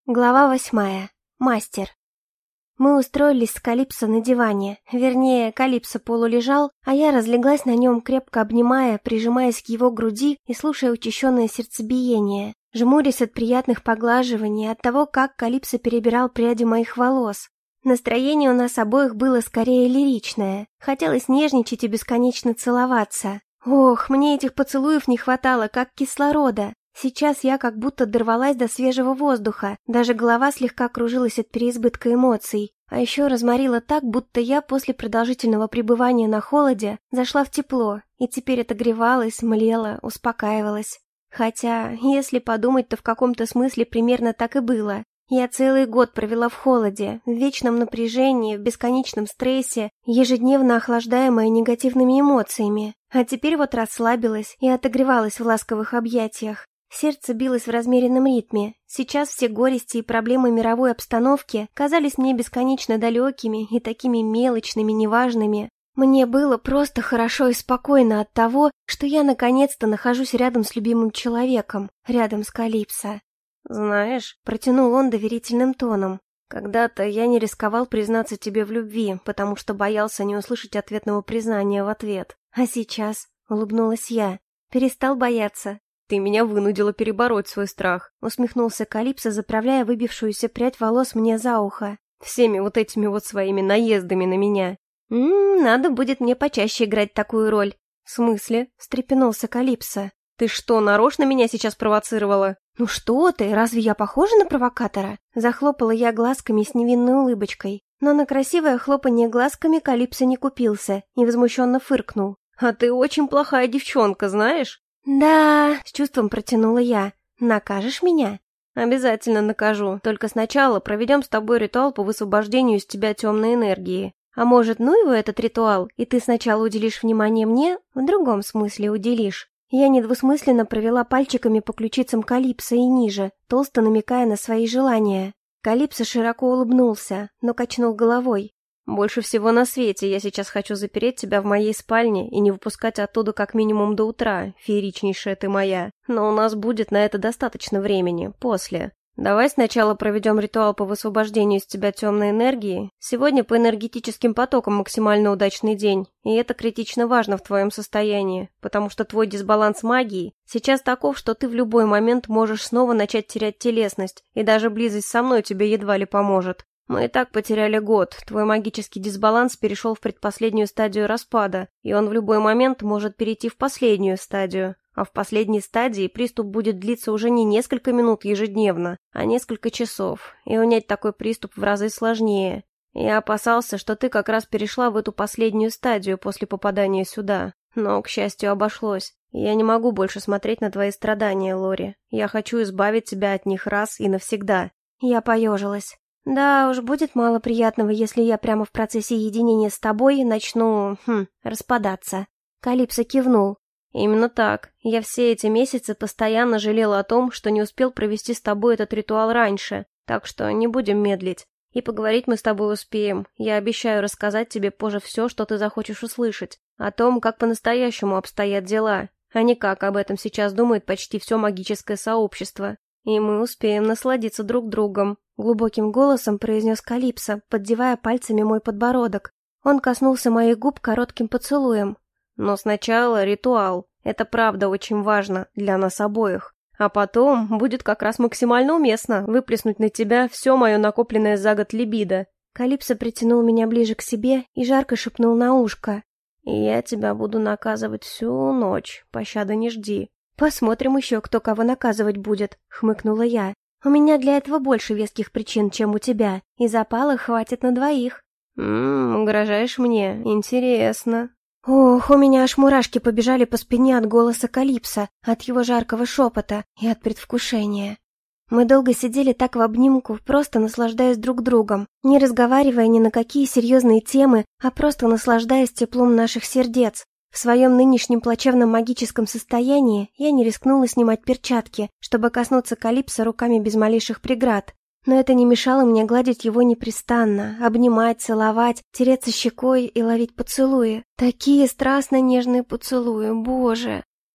Глава 8. Мастер. Мы устроились с Калипсо на диване. Вернее, Калипсо полулежал, а я разлеглась на нем, крепко обнимая, прижимаясь к его груди и слушая учащенное сердцебиение, жмурясь от приятных поглаживаний, от того, как Калипсо перебирал пряди моих волос. Настроение у нас обоих было скорее лиричное. Хотелось нежничать и бесконечно целоваться. Ох, мне этих поцелуев не хватало, как кислорода. Сейчас я как будто дорвалась до свежего воздуха, даже голова слегка кружилась от переизбытка эмоций, а еще разморила так, будто я после продолжительного пребывания на холоде зашла в тепло, и теперь отогревалась, млела, успокаивалась. Хотя, если подумать, то в каком-то смысле примерно так и было. Я целый год провела в холоде, в вечном напряжении, в бесконечном стрессе, ежедневно охлаждаемая негативными эмоциями, а теперь вот расслабилась и отогревалась в ласковых объятиях. Сердце билось в размеренном ритме. Сейчас все горести и проблемы мировой обстановки казались мне бесконечно далекими и такими мелочными, неважными. Мне было просто хорошо и спокойно от того, что я наконец-то нахожусь рядом с любимым человеком, рядом с Калипсо. «Знаешь», — протянул он доверительным тоном, «когда-то я не рисковал признаться тебе в любви, потому что боялся не услышать ответного признания в ответ. А сейчас», — улыбнулась я, — «перестал бояться». «Ты меня вынудила перебороть свой страх», — усмехнулся Калипсо, заправляя выбившуюся прядь волос мне за ухо. «Всеми вот этими вот своими наездами на меня». Надо будет мне почаще играть такую роль». «В смысле?» — встрепенулся Калипсо. «Ты что, нарочно меня сейчас провоцировала?» «Ну что ты, разве я похожа на провокатора?» Захлопала я глазками с невинной улыбочкой. Но на красивое хлопанье глазками Калипсо не купился и возмущенно фыркнул. «А ты очень плохая девчонка, знаешь?» «Да», — с чувством протянула я. «Накажешь меня?» «Обязательно накажу, только сначала проведем с тобой ритуал по высвобождению из тебя темной энергии. А может, ну его этот ритуал, и ты сначала уделишь внимание мне, в другом смысле уделишь?» Я недвусмысленно провела пальчиками по ключицам Калипсо и ниже, толсто намекая на свои желания. Калипсо широко улыбнулся, но качнул головой. «Больше всего на свете я сейчас хочу запереть тебя в моей спальне и не выпускать оттуда как минимум до утра, фееричнейшая ты моя. Но у нас будет на это достаточно времени, после. Давай сначала проведем ритуал по высвобождению из тебя темной энергии. Сегодня по энергетическим потокам максимально удачный день, и это критично важно в твоем состоянии, потому что твой дисбаланс магии сейчас таков, что ты в любой момент можешь снова начать терять телесность, и даже близость со мной тебе едва ли поможет. Мы и так потеряли год, твой магический дисбаланс перешел в предпоследнюю стадию распада, и он в любой момент может перейти в последнюю стадию. А в последней стадии приступ будет длиться уже не несколько минут ежедневно, а несколько часов, и унять такой приступ в разы сложнее. Я опасался, что ты как раз перешла в эту последнюю стадию после попадания сюда, но, к счастью, обошлось. Я не могу больше смотреть на твои страдания, Лори. Я хочу избавить тебя от них раз и навсегда». Я поежилась. «Да уж, будет мало приятного, если я прямо в процессе единения с тобой начну, распадаться». Калипсо кивнул. «Именно так. Я все эти месяцы постоянно жалел о том, что не успел провести с тобой этот ритуал раньше, так что не будем медлить. И поговорить мы с тобой успеем. Я обещаю рассказать тебе позже все, что ты захочешь услышать, о том, как по-настоящему обстоят дела, а не как об этом сейчас думает почти все магическое сообщество. И мы успеем насладиться друг другом», — глубоким голосом произнес Калипсо, поддевая пальцами мой подбородок. Он коснулся моих губ коротким поцелуем. «Но сначала ритуал. Это правда очень важно для нас обоих. А потом будет как раз максимально уместно выплеснуть на тебя все мое накопленное за год либидо». Калипсо притянул меня ближе к себе и жарко шепнул на ушко. «И я тебя буду наказывать всю ночь, пощады не жди». «Посмотрим еще, кто кого наказывать будет», — хмыкнула я. «У меня для этого больше веских причин, чем у тебя, и запала хватит на двоих». Угрожаешь мне? Интересно». Ох, у меня аж мурашки побежали по спине от голоса Калипсо, от его жаркого шепота и от предвкушения. Мы долго сидели так в обнимку, просто наслаждаясь друг другом, не разговаривая ни на какие серьезные темы, а просто наслаждаясь теплом наших сердец. В своем нынешнем плачевном магическом состоянии я не рискнула снимать перчатки, чтобы коснуться Калипсо руками без малейших преград. Но это не мешало мне гладить его непрестанно, обнимать, целовать, тереться щекой и ловить поцелуи. Такие страстно нежные поцелуи, боже!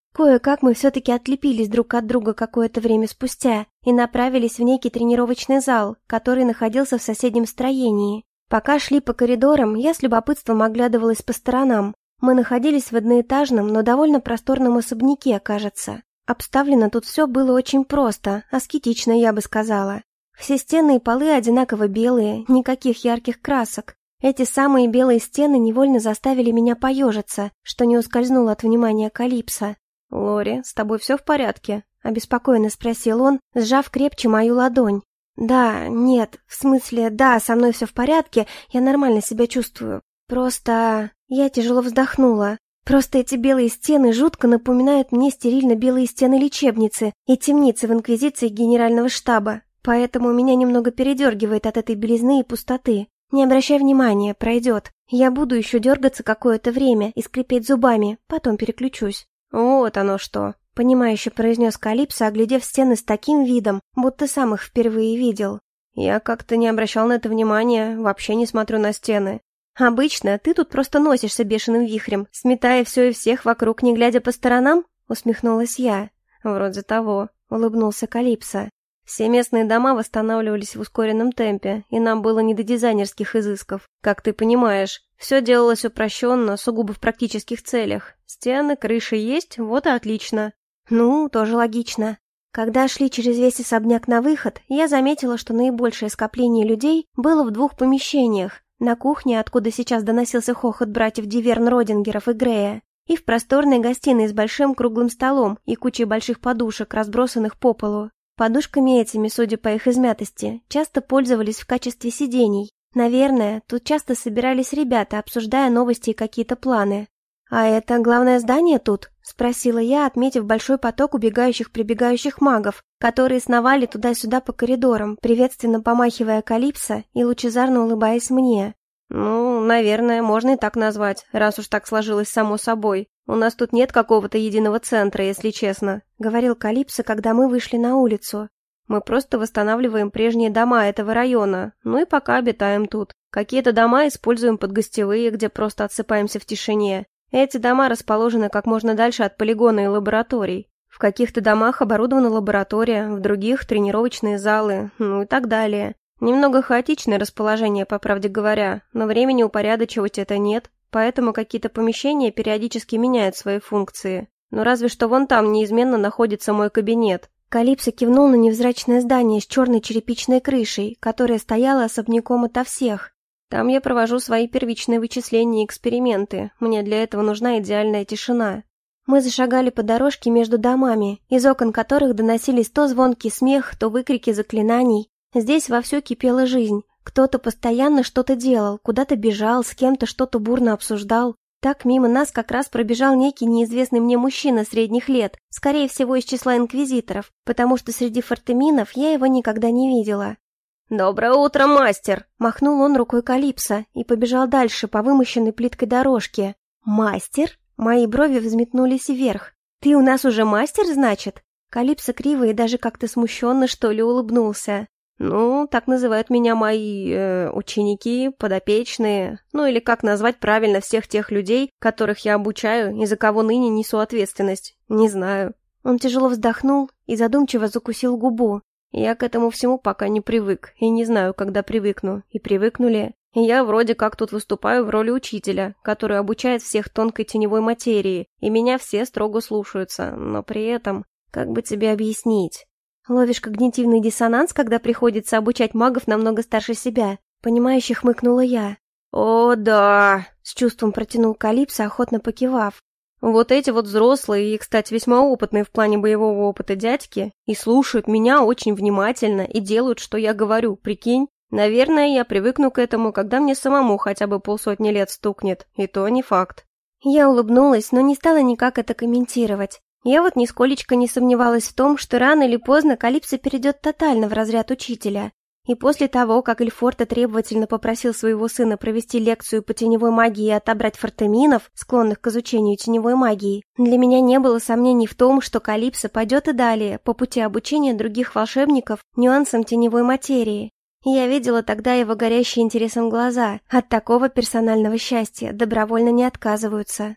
Кое-как мы все-таки отлепились друг от друга какое-то время спустя и направились в некий тренировочный зал, который находился в соседнем строении. Пока шли по коридорам, я с любопытством оглядывалась по сторонам. Мы находились в одноэтажном, но довольно просторном особняке, кажется. Обставлено тут все было очень просто, аскетично, я бы сказала. Все стены и полы одинаково белые, никаких ярких красок. Эти самые белые стены невольно заставили меня поежиться, что не ускользнуло от внимания Калипсо. «Лори, с тобой все в порядке?» — обеспокоенно спросил он, сжав крепче мою ладонь. «Да, нет, в смысле, да, со мной все в порядке, я нормально себя чувствую. Просто...» Я тяжело вздохнула. «Просто эти белые стены жутко напоминают мне стерильно-белые стены лечебницы и темницы в инквизиции Генерального штаба, поэтому меня немного передергивает от этой белизны и пустоты. Не обращай внимания, пройдет. Я буду еще дергаться какое-то время и скрипеть зубами, потом переключусь». «Вот оно что», — понимающе произнес Калипсо, оглядев стены с таким видом, будто сам их впервые видел. «Я как-то не обращал на это внимания, вообще не смотрю на стены. Обычно ты тут просто носишься бешеным вихрем, сметая все и всех вокруг, не глядя по сторонам?» — усмехнулась я. «Вроде того», — улыбнулся Калипсо. «Все местные дома восстанавливались в ускоренном темпе, и нам было не до дизайнерских изысков. Как ты понимаешь, все делалось упрощенно, сугубо в практических целях. Стены, крыши есть, вот и отлично». «Ну, тоже логично». Когда шли через весь особняк на выход, я заметила, что наибольшее скопление людей было в двух помещениях. На кухне, откуда сейчас доносился хохот братьев Диверн-Родингеров и Грея, и в просторной гостиной с большим круглым столом и кучей больших подушек, разбросанных по полу. Подушками этими, судя по их измятости, часто пользовались в качестве сидений. Наверное, тут часто собирались ребята, обсуждая новости и какие-то планы. «А это главное здание тут?» — спросила я, отметив большой поток убегающих-прибегающих магов, которые сновали туда-сюда по коридорам, приветственно помахивая Калипсо и лучезарно улыбаясь мне. «Ну, наверное, можно и так назвать, раз уж так сложилось само собой. У нас тут нет какого-то единого центра, если честно», — говорил Калипсо, когда мы вышли на улицу. «Мы просто восстанавливаем прежние дома этого района, ну и пока обитаем тут. Какие-то дома используем под гостевые, где просто отсыпаемся в тишине. Эти дома расположены как можно дальше от полигона и лабораторий. В каких-то домах оборудована лаборатория, в других — тренировочные залы, ну и так далее. Немного хаотичное расположение, по правде говоря, но времени упорядочивать это нет, поэтому какие-то помещения периодически меняют свои функции. Но разве что вон там неизменно находится мой кабинет». Калипсо кивнул на невзрачное здание с черной черепичной крышей, которое стояло особняком ото всех. «Там я провожу свои первичные вычисления и эксперименты. Мне для этого нужна идеальная тишина». Мы зашагали по дорожке между домами, из окон которых доносились то звонкий смех, то выкрики заклинаний. Здесь вовсю кипела жизнь. Кто-то постоянно что-то делал, куда-то бежал, с кем-то что-то бурно обсуждал. Так мимо нас как раз пробежал некий неизвестный мне мужчина средних лет, скорее всего из числа инквизиторов, потому что среди фортеминов я его никогда не видела. «Доброе утро, мастер!» — махнул он рукой Калипсо и побежал дальше по вымощенной плиткой дорожке. «Мастер?» Мои брови взметнулись вверх. «Ты у нас уже мастер, значит?» Калипсо криво и даже как-то смущенно, что ли, улыбнулся. «Ну, так называют меня мои... ученики, подопечные, ну или как назвать правильно всех тех людей, которых я обучаю и за кого ныне несу ответственность, не знаю». Он тяжело вздохнул и задумчиво закусил губу. «Я к этому всему пока не привык, и не знаю, когда привыкну, и привыкну ли. И я вроде как тут выступаю в роли учителя, который обучает всех тонкой теневой материи, и меня все строго слушаются, но при этом, как бы тебе объяснить? Ловишь когнитивный диссонанс, когда приходится обучать магов намного старше себя?» Понимающе хмыкнула я. «О, да!» — с чувством протянул Калипсо, охотно покивав. «Вот эти вот взрослые и, кстати, весьма опытные в плане боевого опыта дядьки и слушают меня очень внимательно и делают, что я говорю, прикинь? Наверное, я привыкну к этому, когда мне самому хотя бы 50 лет стукнет, и то не факт». Я улыбнулась, но не стала никак это комментировать. Я вот нисколечко не сомневалась в том, что рано или поздно Калипсо перейдет тотально в разряд учителя. И после того, как Эльфорте требовательно попросил своего сына провести лекцию по теневой магии и отобрать фортеминов, склонных к изучению теневой магии, для меня не было сомнений в том, что Калипсо пойдет и далее по пути обучения других волшебников нюансам теневой материи. Я видела тогда его горящие интересом глаза. От такого персонального счастья добровольно не отказываются.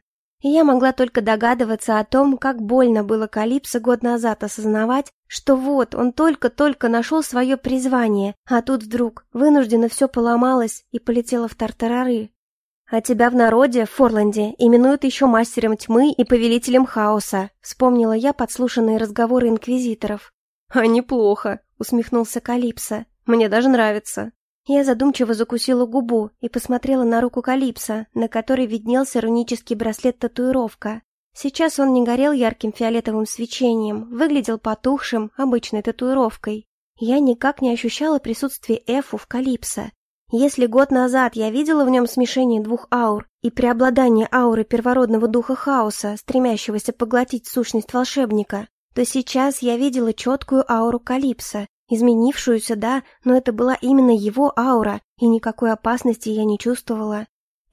И я могла только догадываться о том, как больно было Калипсо год назад осознавать, что вот, он только-только нашел свое призвание, а тут вдруг вынужденно все поломалось и полетело в тартарары. «А тебя в народе, в Форланде, именуют еще мастером тьмы и повелителем хаоса», вспомнила я подслушанные разговоры инквизиторов. «А неплохо», — усмехнулся Калипсо. «Мне даже нравится». Я задумчиво закусила губу и посмотрела на руку Калипсо, на которой виднелся рунический браслет-татуировка. Сейчас он не горел ярким фиолетовым свечением, выглядел потухшим, обычной татуировкой. Я никак не ощущала присутствие Эфу в Калипсо. Если год назад я видела в нем смешение двух аур и преобладание ауры первородного духа хаоса, стремящегося поглотить сущность волшебника, то сейчас я видела четкую ауру Калипсо, изменившуюся, да, но это была именно его аура, и никакой опасности я не чувствовала.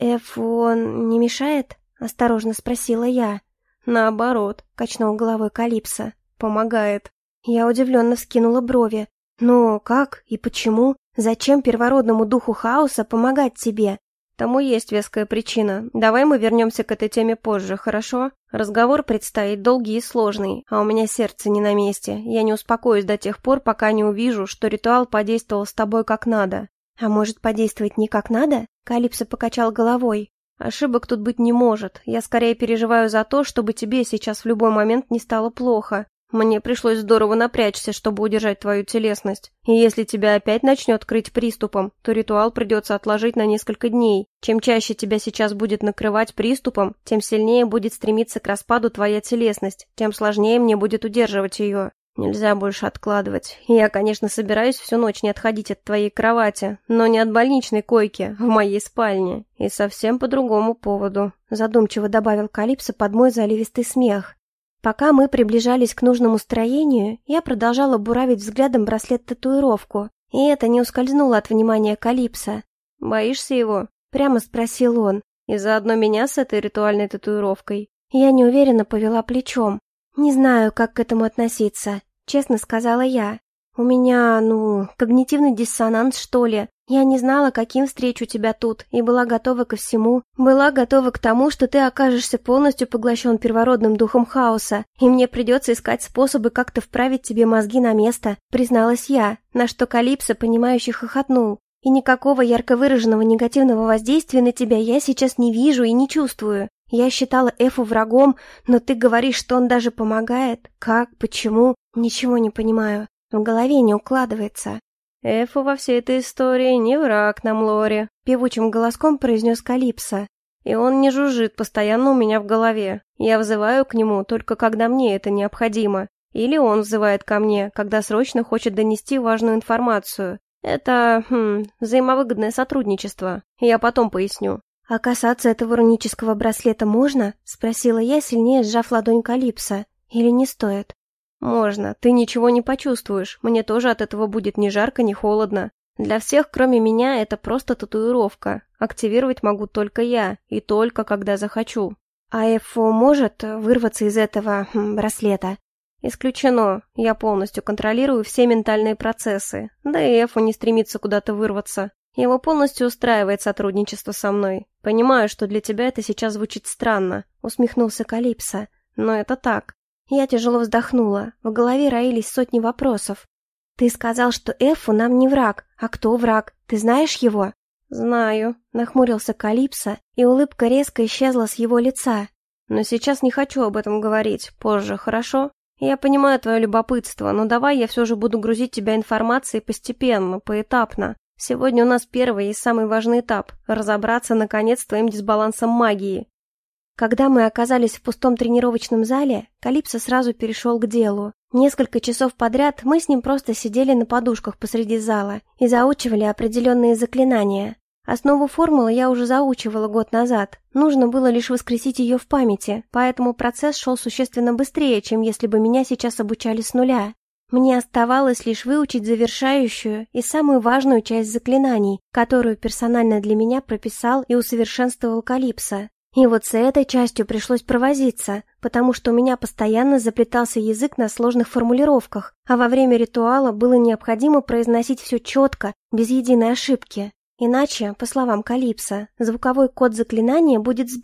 Он не мешает?» — осторожно спросила я. «Наоборот», — качнул головой Калипсо, — «помогает». Я удивленно вскинула брови. «Но как и почему? Зачем первородному духу хаоса помогать тебе?» «Тому есть веская причина. Давай мы вернемся к этой теме позже, хорошо? Разговор предстоит долгий и сложный, а у меня сердце не на месте. Я не успокоюсь до тех пор, пока не увижу, что ритуал подействовал с тобой как надо». «А может, подействовать не как надо?» Калипсо покачал головой. «Ошибок тут быть не может. Я скорее переживаю за то, чтобы тебе сейчас в любой момент не стало плохо. Мне пришлось здорово напрячься, чтобы удержать твою телесность. И если тебя опять начнет крыть приступом, то ритуал придется отложить на несколько дней. Чем чаще тебя сейчас будет накрывать приступом, тем сильнее будет стремиться к распаду твоя телесность, тем сложнее мне будет удерживать ее. Нельзя больше откладывать. Я, конечно, собираюсь всю ночь не отходить от твоей кровати, но не от больничной койки, в моей спальне. И совсем по другому поводу», — задумчиво добавил Калипсо под мой заливистый смех. Пока мы приближались к нужному строению, я продолжала буравить взглядом браслет-татуировку, и это не ускользнуло от внимания Калипсо. «Боишься его?» — прямо спросил он. «И заодно меня с этой ритуальной татуировкой?» Я неуверенно повела плечом. «Не знаю, как к этому относиться», — честно сказала я. «У меня, когнитивный диссонанс, что ли. Я не знала, каким встречу тебя тут, и была готова ко всему. Была готова к тому, что ты окажешься полностью поглощен первородным духом хаоса, и мне придется искать способы как-то вправить тебе мозги на место», — призналась я, на что Калипсо, понимающе хохотнул. «И никакого ярко выраженного негативного воздействия на тебя я сейчас не вижу и не чувствую. Я считала Эфу врагом, но ты говоришь, что он даже помогает. Как? Почему? Ничего не понимаю. В голове не укладывается». «Эфу во всей этой истории не враг нам, Лори», — певучим голоском произнес Калипсо. «И он не жужжит постоянно у меня в голове. Я взываю к нему только когда мне это необходимо. Или он взывает ко мне, когда срочно хочет донести важную информацию. Это, взаимовыгодное сотрудничество. Я потом поясню». «А касаться этого рунического браслета можно?» — спросила я, сильнее сжав ладонь Калипсо. «Или не стоит?» «Можно. Ты ничего не почувствуешь. Мне тоже от этого будет ни жарко, ни холодно. Для всех, кроме меня, это просто татуировка. Активировать могу только я, и только когда захочу». «А Эфу может вырваться из этого браслета?» «Исключено. Я полностью контролирую все ментальные процессы. Да и Эфу не стремится куда-то вырваться. Его полностью устраивает сотрудничество со мной. Понимаю, что для тебя это сейчас звучит странно», — усмехнулся Калипсо. «Но это так». Я тяжело вздохнула. В голове роились сотни вопросов. «Ты сказал, что Эфу нам не враг. А кто враг? Ты знаешь его?» «Знаю», — нахмурился Калипсо, и улыбка резко исчезла с его лица. «Но сейчас не хочу об этом говорить. Позже, хорошо? Я понимаю твое любопытство, но давай я все же буду грузить тебя информацией постепенно, поэтапно. Сегодня у нас первый и самый важный этап — разобраться, наконец, с твоим дисбалансом магии». Когда мы оказались в пустом тренировочном зале, Калипсо сразу перешел к делу. Несколько часов подряд мы с ним просто сидели на подушках посреди зала и заучивали определенные заклинания. Основу формулы я уже заучивала год назад, нужно было лишь воскресить ее в памяти, поэтому процесс шел существенно быстрее, чем если бы меня сейчас обучали с нуля. Мне оставалось лишь выучить завершающую и самую важную часть заклинаний, которую персонально для меня прописал и усовершенствовал Калипсо. И вот с этой частью пришлось провозиться, потому что у меня постоянно заплетался язык на сложных формулировках, а во время ритуала было необходимо произносить все четко, без единой ошибки. Иначе, по словам Калипсо, звуковой код заклинания будет сбит,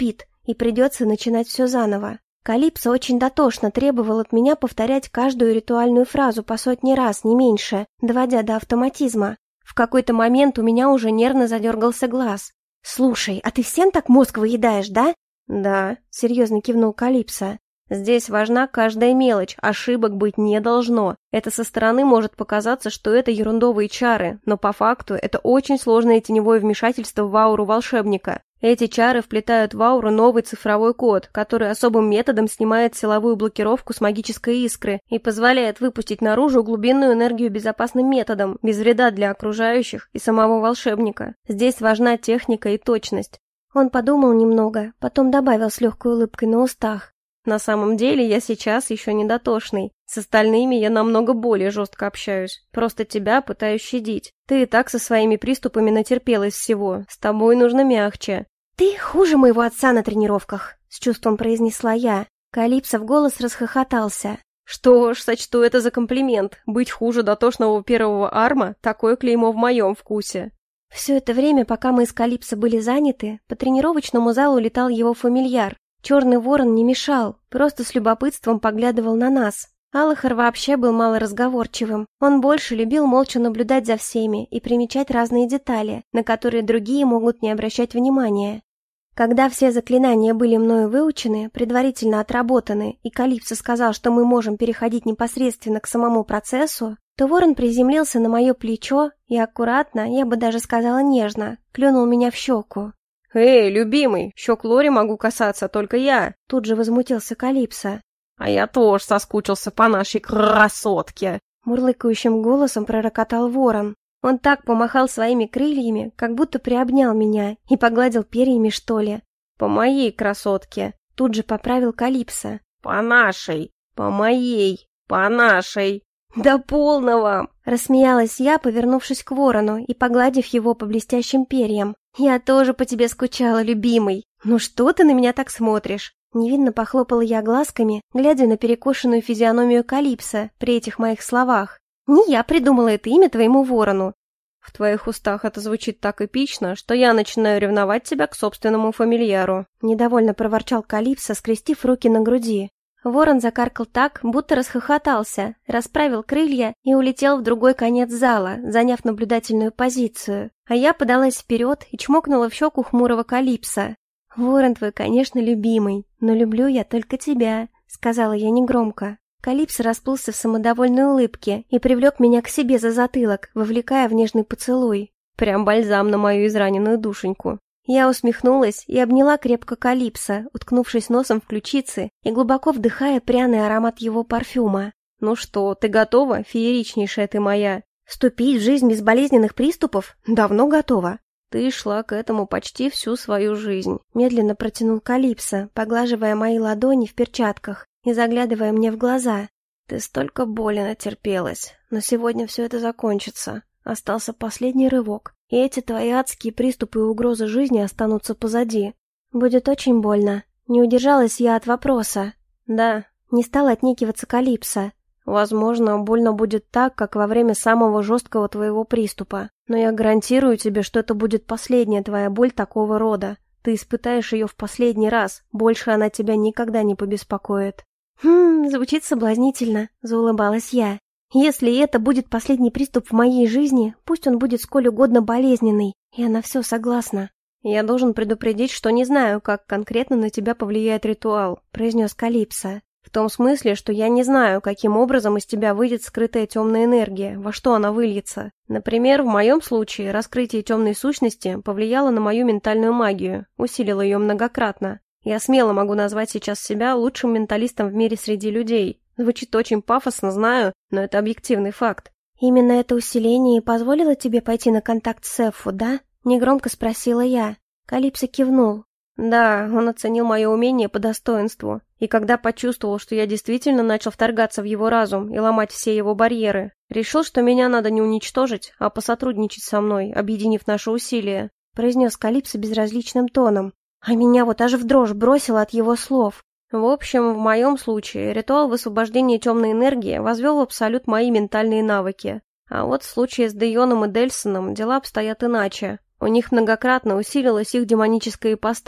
и придется начинать все заново. Калипсо очень дотошно требовал от меня повторять каждую ритуальную фразу по сотни раз, не меньше, доводя до автоматизма. В какой-то момент у меня уже нервно задергался глаз. «Слушай, а ты всем так мозг выедаешь, да?» «Да», — серьезно кивнул Калипсо. «Здесь важна каждая мелочь, ошибок быть не должно. Это со стороны может показаться, что это ерундовые чары, но по факту это очень сложное теневое вмешательство в ауру волшебника. Эти чары вплетают в ауру новый цифровой код, который особым методом снимает силовую блокировку с магической искры и позволяет выпустить наружу глубинную энергию безопасным методом, без вреда для окружающих и самого волшебника. Здесь важна техника и точность». Он подумал немного, потом добавил с легкой улыбкой на устах. «На самом деле я сейчас еще не дотошный. С остальными я намного более жестко общаюсь. Просто тебя пытаюсь щадить. Ты и так со своими приступами натерпелась всего. С тобой нужно мягче». «Ты хуже моего отца на тренировках», — с чувством произнесла я. Калипсо в голос расхохотался. «Что ж, сочту это за комплимент. Быть хуже дотошного первого арма — такое клеймо в моем вкусе». Все это время, пока мы с Калипсо были заняты, по тренировочному залу летал его фамильяр. Черный ворон не мешал, просто с любопытством поглядывал на нас. Аллахар вообще был малоразговорчивым. Он больше любил молча наблюдать за всеми и примечать разные детали, на которые другие могут не обращать внимания. Когда все заклинания были мною выучены, предварительно отработаны, и Калипсо сказал, что мы можем переходить непосредственно к самому процессу, то ворон приземлился на мое плечо и аккуратно, я бы даже сказала нежно, клюнул меня в щеку. «Эй, любимый, щек Лори могу касаться только я!» Тут же возмутился Калипсо. «А я тоже соскучился по нашей красотке!» Мурлыкающим голосом пророкотал ворон. Он так помахал своими крыльями, как будто приобнял меня и погладил перьями, что ли. «По моей красотке!» Тут же поправил Калипсо. «По нашей! По моей! По нашей!» «Да полно вам!» — рассмеялась я, повернувшись к ворону и погладив его по блестящим перьям. «Я тоже по тебе скучала, любимый. Ну что ты на меня так смотришь?» Невинно похлопала я глазками, глядя на перекошенную физиономию Калипсо при этих моих словах. «Не я придумала это имя твоему ворону». «В твоих устах это звучит так эпично, что я начинаю ревновать тебя к собственному фамильяру», — недовольно проворчал Калипсо, скрестив руки на груди. Ворон закаркал так, будто расхохотался, расправил крылья и улетел в другой конец зала, заняв наблюдательную позицию. А я подалась вперед и чмокнула в щеку хмурого Калипсо. «Ворон твой, конечно, любимый, но люблю я только тебя», — сказала я негромко. Калипсо расплылся в самодовольной улыбке и привлек меня к себе за затылок, вовлекая в нежный поцелуй. Прям бальзам на мою израненную душеньку. Я усмехнулась и обняла крепко Калипсо, уткнувшись носом в ключицы и глубоко вдыхая пряный аромат его парфюма. «Ну что, ты готова, фееричнейшая ты моя?» «Вступить в жизнь без болезненных приступов? Давно готова». «Ты шла к этому почти всю свою жизнь», — медленно протянул Калипсо, поглаживая мои ладони в перчатках и заглядывая мне в глаза. «Ты столько боли натерпелась, но сегодня все это закончится. Остался последний рывок. И эти твои адские приступы и угрозы жизни останутся позади. Будет очень больно». Не удержалась я от вопроса. «Да». Не стал отнекиваться Калипсо. «Возможно, больно будет так, как во время самого жесткого твоего приступа. Но я гарантирую тебе, что это будет последняя твоя боль такого рода. Ты испытаешь ее в последний раз. Больше она тебя никогда не побеспокоит». Звучит соблазнительно», — заулыбалась я. «Если это будет последний приступ в моей жизни, пусть он будет сколь угодно болезненный. Я на все согласна». «Я должен предупредить, что не знаю, как конкретно на тебя повлияет ритуал», — произнес Калипсо. «В том смысле, что я не знаю, каким образом из тебя выйдет скрытая темная энергия, во что она выльется. Например, в моем случае раскрытие темной сущности повлияло на мою ментальную магию, усилило ее многократно. Я смело могу назвать сейчас себя лучшим менталистом в мире среди людей. Звучит очень пафосно, знаю, но это объективный факт». «Именно это усиление и позволило тебе пойти на контакт с Эффу, да?» — негромко спросила я. Калипсо кивнул. «Да, он оценил мое умение по достоинству. И когда почувствовал, что я действительно начал вторгаться в его разум и ломать все его барьеры, решил, что меня надо не уничтожить, а посотрудничать со мной, объединив наши усилия», — произнес Калипсо безразличным тоном. А меня вот аж в дрожь бросило от его слов. В общем, в моем случае ритуал высвобождения темной энергии возвел в абсолют мои ментальные навыки. А вот в случае с Дейоном и Дельсоном дела обстоят иначе. У них многократно усилилась их демоническая ипостась.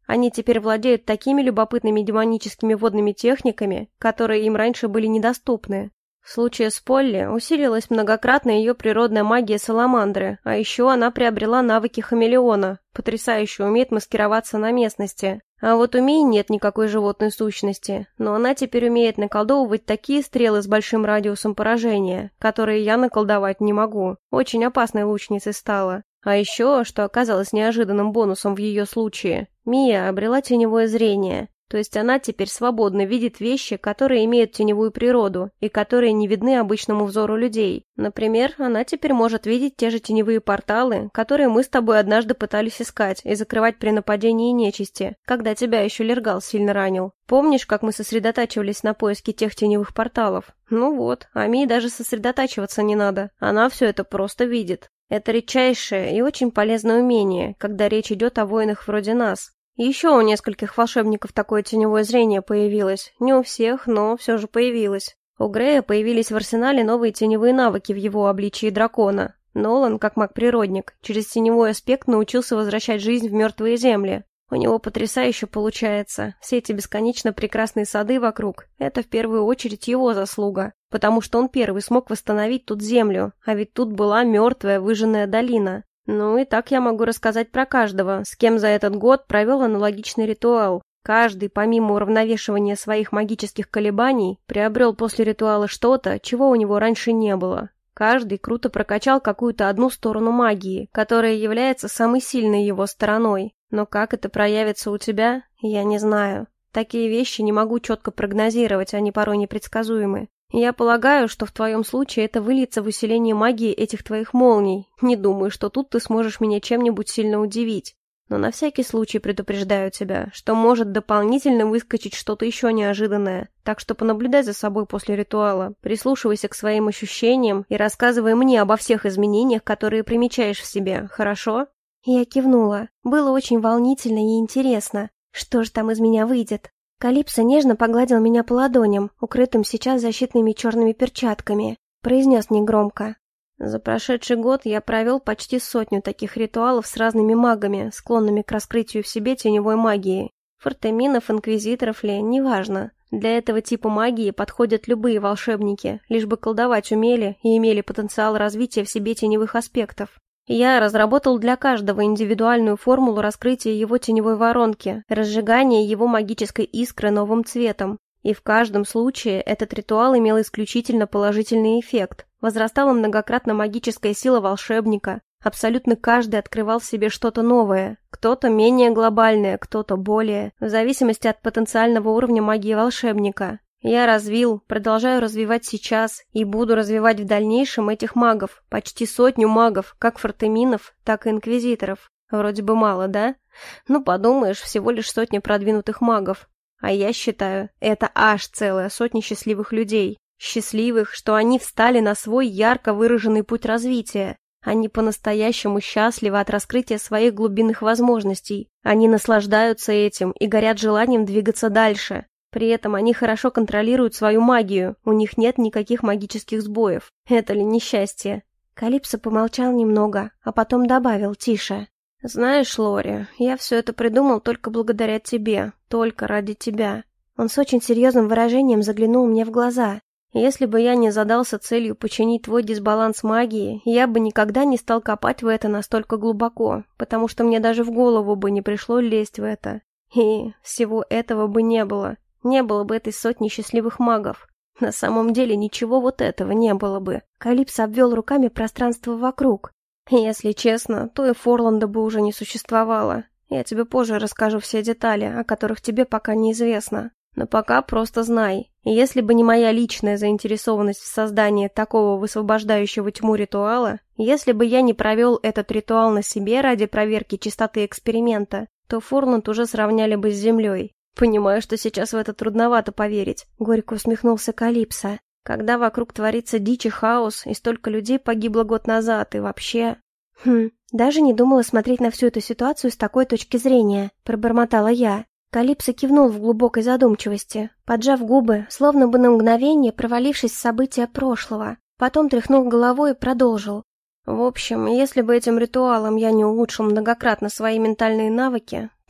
Они теперь владеют такими любопытными демоническими водными техниками, которые им раньше были недоступны. В случае с Полли усилилась многократно ее природная магия саламандры, а еще она приобрела навыки хамелеона, потрясающе умеет маскироваться на местности. А вот у Мии нет никакой животной сущности, но она теперь умеет наколдовывать такие стрелы с большим радиусом поражения, которые я наколдовать не могу. Очень опасной лучницей стала. А еще, что оказалось неожиданным бонусом в ее случае, Мия обрела теневое зрение. То есть она теперь свободно видит вещи, которые имеют теневую природу и которые не видны обычному взору людей. Например, она теперь может видеть те же теневые порталы, которые мы с тобой однажды пытались искать и закрывать при нападении нечисти, когда тебя еще Лергал сильно ранил. Помнишь, как мы сосредотачивались на поиске тех теневых порталов? Ну вот, а Мии даже сосредотачиваться не надо, она все это просто видит. Это редчайшее и очень полезное умение, когда речь идет о воинах вроде нас. Еще у нескольких волшебников такое теневое зрение появилось. Не у всех, но все же появилось. У Грея появились в арсенале новые теневые навыки в его обличии дракона. Нолан, как маг-природник, через теневой аспект научился возвращать жизнь в мертвые земли. У него потрясающе получается. Все эти бесконечно прекрасные сады вокруг – это в первую очередь его заслуга, потому что он первый смог восстановить тут землю, а ведь тут была мертвая выжженная долина. Ну и так я могу рассказать про каждого, с кем за этот год провел аналогичный ритуал. Каждый, помимо уравновешивания своих магических колебаний, приобрел после ритуала что-то, чего у него раньше не было. Каждый круто прокачал какую-то одну сторону магии, которая является самой сильной его стороной. Но как это проявится у тебя, я не знаю. Такие вещи не могу четко прогнозировать, они порой непредсказуемы. Я полагаю, что в твоем случае это выльется в усиление магии этих твоих молний. Не думаю, что тут ты сможешь меня чем-нибудь сильно удивить. Но на всякий случай предупреждаю тебя, что может дополнительно выскочить что-то еще неожиданное. Так что понаблюдай за собой после ритуала, прислушивайся к своим ощущениям и рассказывай мне обо всех изменениях, которые примечаешь в себе, хорошо? Я кивнула. Было очень волнительно и интересно. Что же там из меня выйдет? Калипсо нежно погладил меня по ладоням, укрытым сейчас защитными черными перчатками. Произнес негромко. За прошедший год я провел почти 100 таких ритуалов с разными магами, склонными к раскрытию в себе теневой магии. Фортеминов, инквизиторов ли, неважно. Для этого типа магии подходят любые волшебники, лишь бы колдовать умели и имели потенциал развития в себе теневых аспектов. Я разработал для каждого индивидуальную формулу раскрытия его теневой воронки, разжигания его магической искры новым цветом. И в каждом случае этот ритуал имел исключительно положительный эффект. Возрастала многократно магическая сила волшебника. Абсолютно каждый открывал в себе что-то новое. Кто-то менее глобальное, кто-то более, в зависимости от потенциального уровня магии волшебника. Я развил, продолжаю развивать сейчас и буду развивать в дальнейшем этих магов, почти 100 магов, как фортеминов, так и инквизиторов. Вроде бы мало, да? Ну, подумаешь, всего лишь 100 продвинутых магов. А я считаю, это аж целая 100 счастливых людей. Счастливых, что они встали на свой ярко выраженный путь развития. Они по-настоящему счастливы от раскрытия своих глубинных возможностей. Они наслаждаются этим и горят желанием двигаться дальше. При этом они хорошо контролируют свою магию, у них нет никаких магических сбоев. Это ли несчастье? Калипсо помолчал немного, а потом добавил тише. «Знаешь, Лори, я все это придумал только благодаря тебе, только ради тебя». Он с очень серьезным выражением заглянул мне в глаза. «Если бы я не задался целью починить твой дисбаланс магии, я бы никогда не стал копать в это настолько глубоко, потому что мне даже в голову бы не пришло лезть в это. И всего этого бы не было. Не было бы этой 100 счастливых магов. На самом деле ничего вот этого не было бы». Калипсо обвел руками пространство вокруг. «Если честно, то и Форланда бы уже не существовало. Я тебе позже расскажу все детали, о которых тебе пока неизвестно. Но пока просто знай, если бы не моя личная заинтересованность в создании такого высвобождающего тьму ритуала, если бы я не провел этот ритуал на себе ради проверки чистоты эксперимента, то Форланд уже сравняли бы с землей. Понимаю, что сейчас в это трудновато поверить», — горько усмехнулся Калипсо. «Когда вокруг творится дичь и хаос, и столько людей погибло год назад, и вообще...» Даже не думала смотреть на всю эту ситуацию с такой точки зрения, пробормотала я. Калипсо кивнул в глубокой задумчивости, поджав губы, словно бы на мгновение провалившись в события прошлого. Потом тряхнул головой и продолжил. «В общем, если бы этим ритуалом я не улучшил многократно свои ментальные навыки, то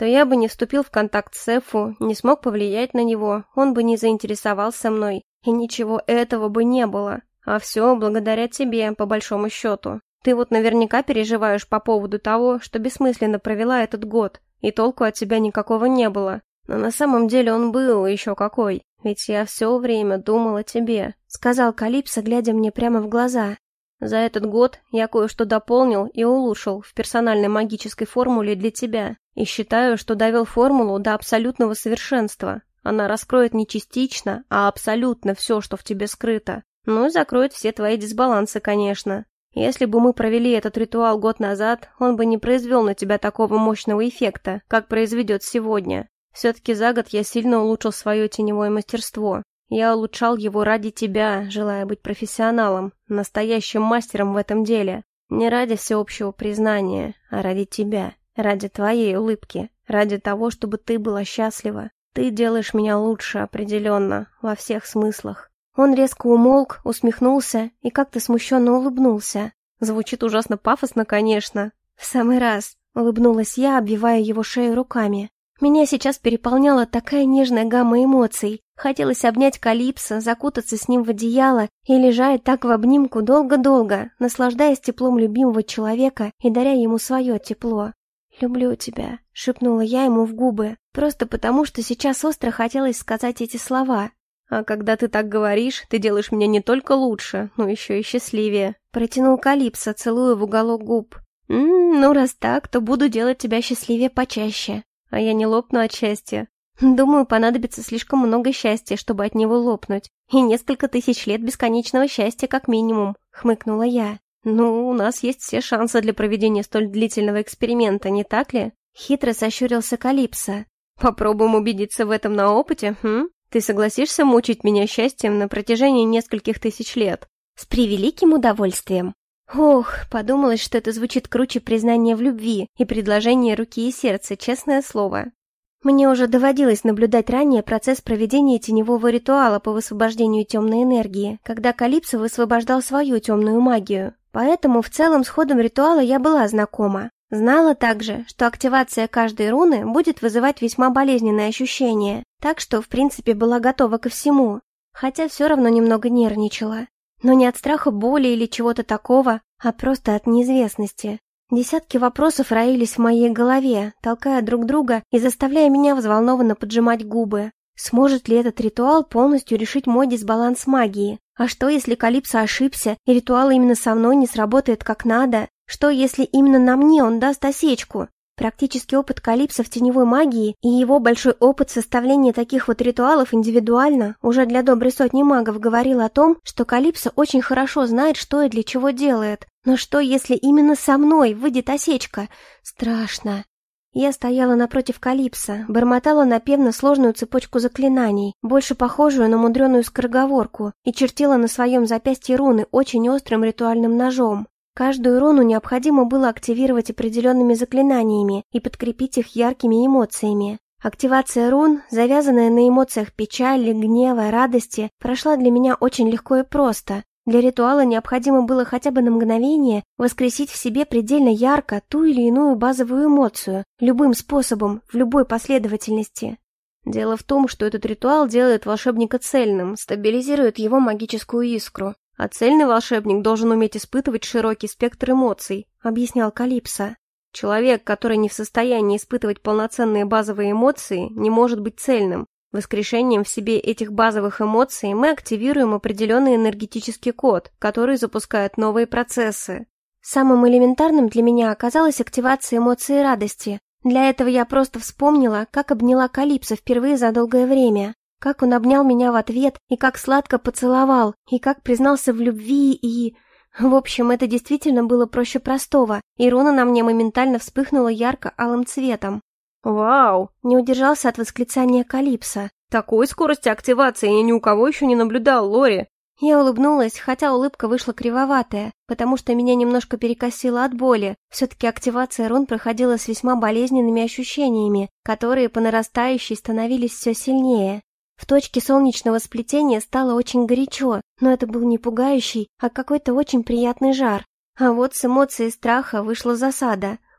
то я бы не вступил в контакт с Эфу, не смог повлиять на него, он бы не заинтересовался мной, и ничего этого бы не было. А все благодаря тебе, по большому счету. Ты вот наверняка переживаешь по поводу того, что бессмысленно провела этот год, и толку от тебя никакого не было. Но на самом деле он был еще какой, ведь я все время думал о тебе», — сказал Калипсо, глядя мне прямо в глаза. «За этот год я кое-что дополнил и улучшил в персональной магической формуле для тебя, и считаю, что довел формулу до абсолютного совершенства. Она раскроет не частично, а абсолютно все, что в тебе скрыто. Ну и закроет все твои дисбалансы, конечно. Если бы мы провели этот ритуал год назад, он бы не произвел на тебя такого мощного эффекта, как произведет сегодня. Все-таки за год я сильно улучшил свое теневое мастерство. Я улучшал его ради тебя, желая быть профессионалом, настоящим мастером в этом деле. Не ради всеобщего признания, а ради тебя, ради твоей улыбки, ради того, чтобы ты была счастлива. Ты делаешь меня лучше, определенно, во всех смыслах». Он резко умолк, усмехнулся и как-то смущенно улыбнулся. Звучит ужасно пафосно, конечно. «В самый раз», — улыбнулась я, обвивая его шею руками. Меня сейчас переполняла такая нежная гамма эмоций. Хотелось обнять Калипсо, закутаться с ним в одеяло и лежать так в обнимку долго-долго, наслаждаясь теплом любимого человека и даря ему свое тепло. «Люблю тебя», — шепнула я ему в губы, просто потому, что сейчас остро хотелось сказать эти слова. «А когда ты так говоришь, ты делаешь меня не только лучше, но еще и счастливее», — протянул Калипсо, целуя в уголок губ. Ну раз так, то буду делать тебя счастливее почаще. А я не лопну от счастья. Думаю, понадобится слишком много счастья, чтобы от него лопнуть. И несколько тысяч лет бесконечного счастья как минимум», — хмыкнула я. «Ну, у нас есть все шансы для проведения столь длительного эксперимента, не так ли?» Хитро сощурился Калипсо. «Попробуем убедиться в этом на опыте, Ты согласишься мучить меня счастьем на протяжении нескольких тысяч лет?» «С превеликим удовольствием». Ох, подумалось, что это звучит круче признания в любви и предложения руки и сердца, честное слово. Мне уже доводилось наблюдать ранее процесс проведения теневого ритуала по высвобождению темной энергии, когда Калипсо высвобождал свою темную магию. Поэтому в целом с ходом ритуала я была знакома. Знала также, что активация каждой руны будет вызывать весьма болезненные ощущения, так что в принципе была готова ко всему, хотя все равно немного нервничала. Но не от страха боли или чего-то такого, а просто от неизвестности. Десятки вопросов роились в моей голове, толкая друг друга и заставляя меня взволнованно поджимать губы. Сможет ли этот ритуал полностью решить мой дисбаланс магии? А что, если Калипсо ошибся, и ритуал именно со мной не сработает как надо? Что, если именно на мне он даст осечку? Практический опыт Калипсо в теневой магии и его большой опыт составления таких вот ритуалов индивидуально уже для доброй сотни магов говорил о том, что Калипсо очень хорошо знает, что и для чего делает. Но что, если именно со мной выйдет осечка? Страшно. Я стояла напротив Калипсо, бормотала напевно сложную цепочку заклинаний, больше похожую на мудреную скороговорку, и чертила на своем запястье руны очень острым ритуальным ножом. Каждую руну необходимо было активировать определенными заклинаниями и подкрепить их яркими эмоциями. Активация рун, завязанная на эмоциях печали, гнева, радости, прошла для меня очень легко и просто. Для ритуала необходимо было хотя бы на мгновение воскресить в себе предельно ярко ту или иную базовую эмоцию, любым способом, в любой последовательности. Дело в том, что этот ритуал делает волшебника цельным, стабилизирует его магическую искру. А цельный волшебник должен уметь испытывать широкий спектр эмоций, объяснял Калипсо. Человек, который не в состоянии испытывать полноценные базовые эмоции, не может быть цельным. Воскрешением в себе этих базовых эмоций мы активируем определенный энергетический код, который запускает новые процессы. Самым элементарным для меня оказалась активация эмоции радости. Для этого я просто вспомнила, как обняла Калипсо впервые за долгое время. Как он обнял меня в ответ, и как сладко поцеловал, и как признался в любви, и... В общем, это действительно было проще простого, и руна на мне моментально вспыхнула ярко-алым цветом. «Вау!» — не удержался от восклицания Калипсо. «Такой скорости активации я ни у кого еще не наблюдал, Лори!» Я улыбнулась, хотя улыбка вышла кривоватая, потому что меня немножко перекосило от боли. Все-таки активация рун проходила с весьма болезненными ощущениями, которые по нарастающей становились все сильнее. В точке солнечного сплетения стало очень горячо, но это был не пугающий, а какой-то очень приятный жар. А вот с эмоцией страха вышла засада.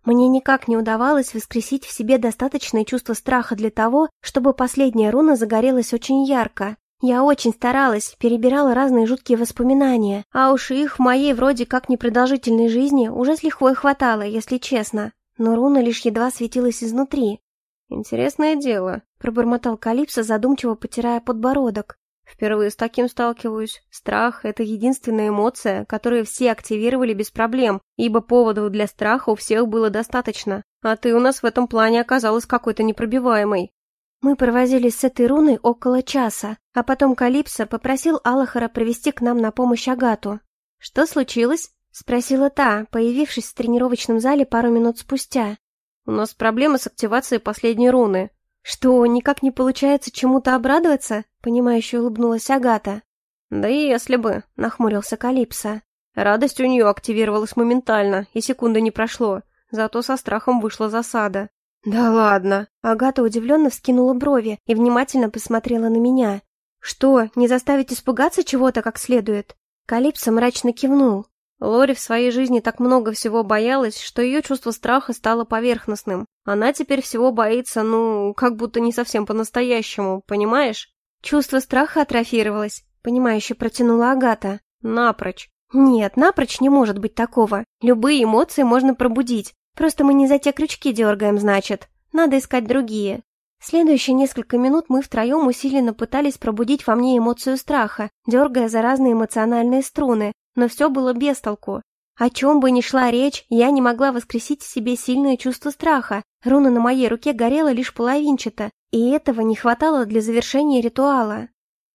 Мне никак не удавалось воскресить в себе достаточное чувство страха для того, чтобы последняя руна загорелась очень ярко. Я очень старалась, перебирала разные жуткие воспоминания, а уж их в моей вроде как непродолжительной жизни уже с лихвой хватало, если честно. Но руна лишь едва светилась изнутри. «Интересное дело», — пробормотал Калипсо, задумчиво потирая подбородок. «Впервые с таким сталкиваюсь. Страх — это единственная эмоция, которую все активировали без проблем, ибо поводов для страха у всех было достаточно. А ты у нас в этом плане оказалась какой-то непробиваемой». Мы провозились с этой руной около часа, а потом Калипсо попросил Аллахара привести к нам на помощь Агату. «Что случилось?» — спросила та, появившись в тренировочном зале пару минут спустя. «У нас проблемы с активацией последней руны». «Что, никак не получается чему-то обрадоваться?» — понимающе улыбнулась Агата. «Да и если бы», — нахмурился Калипсо. «Радость у нее активировалась моментально, и секунды не прошло, зато со страхом вышла засада». «Да ладно!» — Агата удивленно вскинула брови и внимательно посмотрела на меня. «Что, не заставить испугаться чего-то как следует?» Калипсо мрачно кивнул. Лори в своей жизни так много всего боялась, что ее чувство страха стало поверхностным. Она теперь всего боится, как будто не совсем по-настоящему, понимаешь? Чувство страха атрофировалось, понимающе протянула Агата. Напрочь. Нет, напрочь не может быть такого. Любые эмоции можно пробудить. Просто мы не за те крючки дергаем, значит. Надо искать другие. Следующие несколько минут мы втроем усиленно пытались пробудить во мне эмоцию страха, дергая за разные эмоциональные струны, но все было без толку. О чем бы ни шла речь, я не могла воскресить в себе сильное чувство страха. Руна на моей руке горела лишь половинчато, и этого не хватало для завершения ритуала.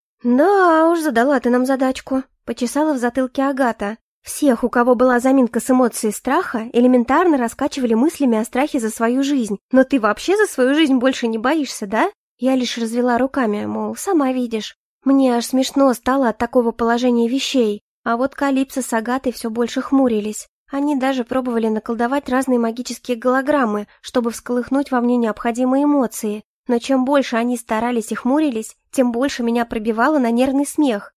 «Да уж, задала ты нам задачку», — почесала в затылке Агата. «Всех, у кого была заминка с эмоцией страха, элементарно раскачивали мыслями о страхе за свою жизнь. Но ты вообще за свою жизнь больше не боишься, да?» Я лишь развела руками, мол, сама видишь. Мне аж смешно стало от такого положения вещей. А вот Калипсо с Агатой все больше хмурились. Они даже пробовали наколдовать разные магические голограммы, чтобы всколыхнуть во мне необходимые эмоции. Но чем больше они старались и хмурились, тем больше меня пробивало на нервный смех.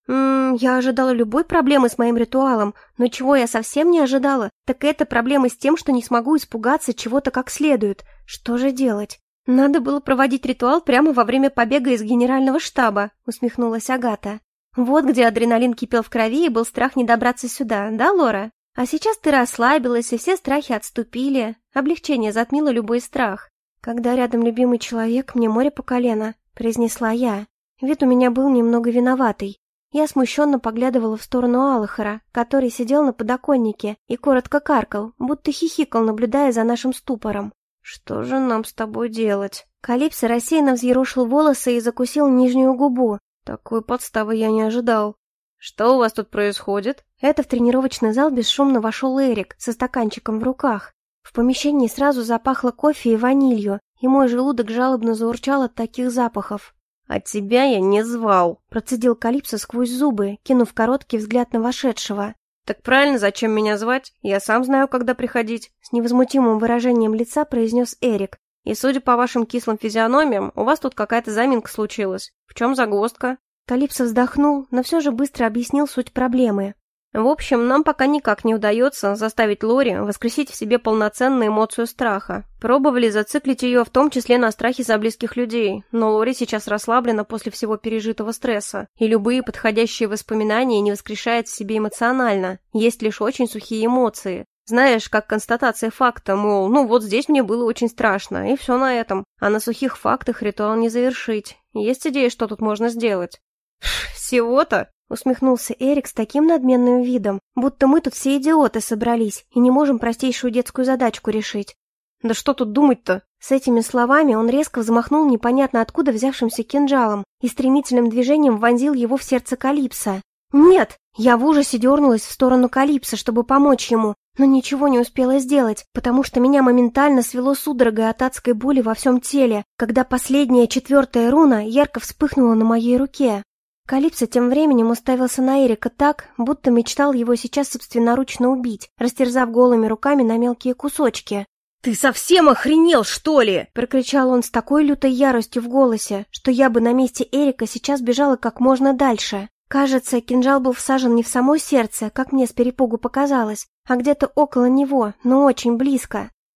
Я ожидала любой проблемы с моим ритуалом, но чего я совсем не ожидала, так это проблемы с тем, что не смогу испугаться чего-то как следует. Что же делать? Надо было проводить ритуал прямо во время побега из генерального штаба, усмехнулась Агата. Вот где адреналин кипел в крови и был страх не добраться сюда, да, Лора? А сейчас ты расслабилась, и все страхи отступили. Облегчение затмило любой страх. Когда рядом любимый человек, мне море по колено, произнесла я. Вид у меня был немного виноватый. Я смущенно поглядывала в сторону Аллахара, который сидел на подоконнике и коротко каркал, будто хихикал, наблюдая за нашим ступором. «Что же нам с тобой делать?» Калипсо рассеянно взъерошил волосы и закусил нижнюю губу. Такой подставы я не ожидал. «Что у вас тут происходит?» Это в тренировочный зал бесшумно вошел Эрик со стаканчиком в руках. В помещении сразу запахло кофе и ванилью, и мой желудок жалобно заурчал от таких запахов. «А тебя я не звал», — процедил Калипсо сквозь зубы, кинув короткий взгляд на вошедшего. «Так правильно, зачем меня звать? Я сам знаю, когда приходить», — с невозмутимым выражением лица произнес Эрик. «И судя по вашим кислым физиономиям, у вас тут какая-то заминка случилась. В чем загвоздка?» Калипсо вздохнул, но все же быстро объяснил суть проблемы. «В общем, нам пока никак не удается заставить Лори воскресить в себе полноценную эмоцию страха. Пробовали зациклить ее в том числе на страхе за близких людей, но Лори сейчас расслаблена после всего пережитого стресса, и любые подходящие воспоминания не воскрешает в себе эмоционально, есть лишь очень сухие эмоции. Знаешь, как констатация факта, мол, вот здесь мне было очень страшно, и все на этом. А на сухих фактах ритуал не завершить. Есть идея, что тут можно сделать?» «Всего-то?» — усмехнулся Эрик с таким надменным видом, будто мы тут все идиоты собрались и не можем простейшую детскую задачку решить. «Да что тут думать-то?» С этими словами он резко взмахнул непонятно откуда взявшимся кинжалом и стремительным движением вонзил его в сердце Калипсо. «Нет!» Я в ужасе дернулась в сторону Калипсо, чтобы помочь ему, но ничего не успела сделать, потому что меня моментально свело судорогой от адской боли во всем теле, когда последняя 4-я руна ярко вспыхнула на моей руке. Калипсо тем временем уставился на Эрика так, будто мечтал его сейчас собственноручно убить, растерзав голыми руками на мелкие кусочки. «Ты совсем охренел, что ли?» — прокричал он с такой лютой яростью в голосе, что я бы на месте Эрика сейчас бежала как можно дальше. Кажется, кинжал был всажен не в само сердце, как мне с перепугу показалось, а где-то около него, но очень близко.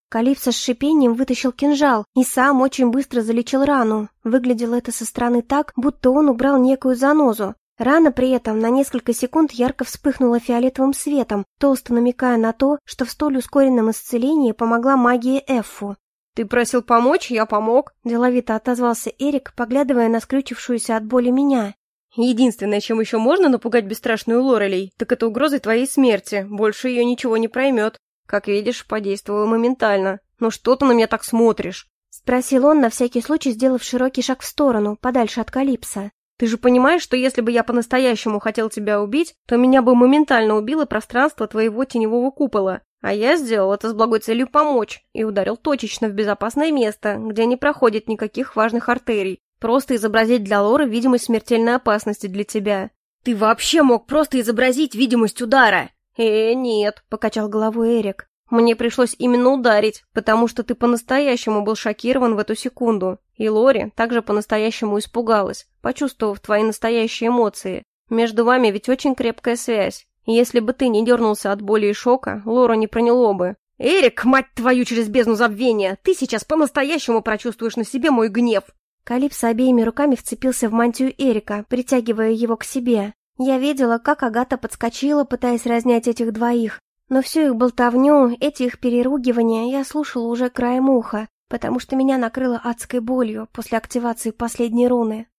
Калипсо с шипением вытащил кинжал и сам очень быстро залечил рану. Выглядело это со стороны так, будто он убрал некую занозу. Рана при этом на несколько секунд ярко вспыхнула фиолетовым светом, толсто намекая на то, что в столь ускоренном исцелении помогла магия Эффу. «Ты просил помочь, я помог», — деловито отозвался Эрик, поглядывая на скрючившуюся от боли меня. «Единственное, чем еще можно напугать бесстрашную Лорелей, так это угрозой твоей смерти, больше ее ничего не проймет. Как видишь, подействовало моментально. Ну что ты на меня так смотришь?» — спросил он, на всякий случай сделав широкий шаг в сторону, подальше от Калипсо. «Ты же понимаешь, что если бы я по-настоящему хотел тебя убить, то меня бы моментально убило пространство твоего теневого купола. А я сделал это с благой целью помочь и ударил точечно в безопасное место, где не проходит никаких важных артерий. Просто изобразить для Лоры видимость смертельной опасности для тебя». «Ты вообще мог просто изобразить видимость удара?» «Нет», — покачал головой Эрик. «Мне пришлось именно ударить, потому что ты по-настоящему был шокирован в эту секунду. И Лори также по-настоящему испугалась, почувствовав твои настоящие эмоции. Между вами ведь очень крепкая связь. Если бы ты не дернулся от боли и шока, Лора не проняло бы». «Эрик, мать твою, через бездну забвения! Ты сейчас по-настоящему прочувствуешь на себе мой гнев!» Калипсо обеими руками вцепился в мантию Эрика, притягивая его к себе. Я видела, как Агата подскочила, пытаясь разнять этих двоих. Но всю их болтовню, эти их переругивания я слушала уже краем уха, потому что меня накрыло адской болью после активации последней руны.